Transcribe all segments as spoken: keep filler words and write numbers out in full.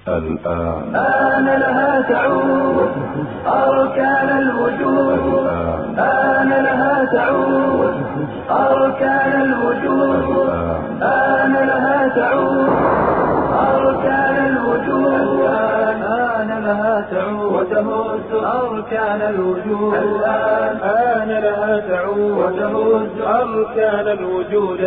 الآن آن لها تعود أركان الوجود، آن لها تعود أركان الوجود، آن لها تعود أركان الوجود، آن لها تعود وتهز أركان الوجود، الآن آن لها تعود وتهز أركان الوجود،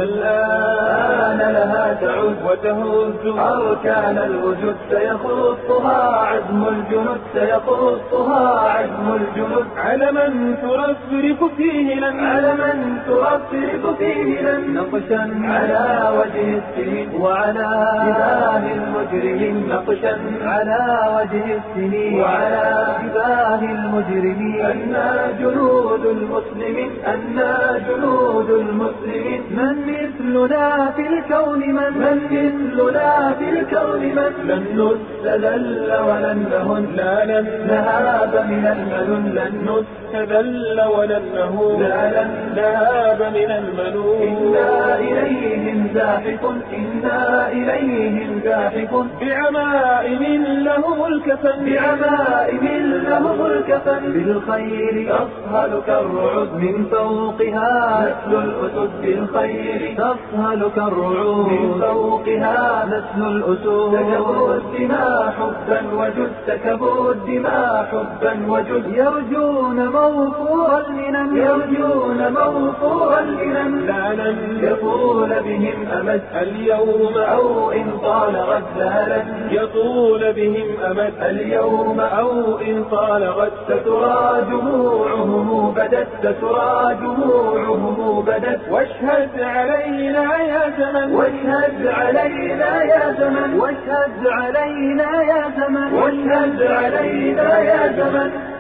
الآن لها تعود وتهز أركان الوجود. سيخطها عزم الجنود، سيخطها عزم الجنود، على من ترفرف فيه لن، على من ترفرف فيه لن، نقشا على وجه السنين وعلى جباه المجرمين، نقشا على وجه السنين وعلى جباه المجرمين. أنا جنود المسلمين، أنا جنود المسلمين، من مثلنا في الكون، من من مثلنا في الكون من، لن نستذل ولن نهن، لا لن نهاب من المنون، لن نستذل ولن نهون، لا لن نهاب من المنون. إنا إليهم زاحف، إنا إليهم زاحف، بعمائم لهم الكفن، بعمائم لهم الكفن، بالخير تصهل كالرعود، من فوقها نسل الأسد، بالخير تصهل كالرعود، من فوقها نسل الأسود. سكبوا الدماء حبا وجد، سكبوا الدماء حبا وجد، يرجون موفور المنن، يرجون موفور المنن، لا لن يطول بهم أمد اليوم أو إن طال غد، لا لن يطول بهم أمد اليوم أو إن طال غد. سترى دموعهم بدت، سترى دموعهم بدت، واشهد علينا يا زمن، واشهد علينا يا زمن، واشهد علينا يا زمن، واشهد علينا يا زمن.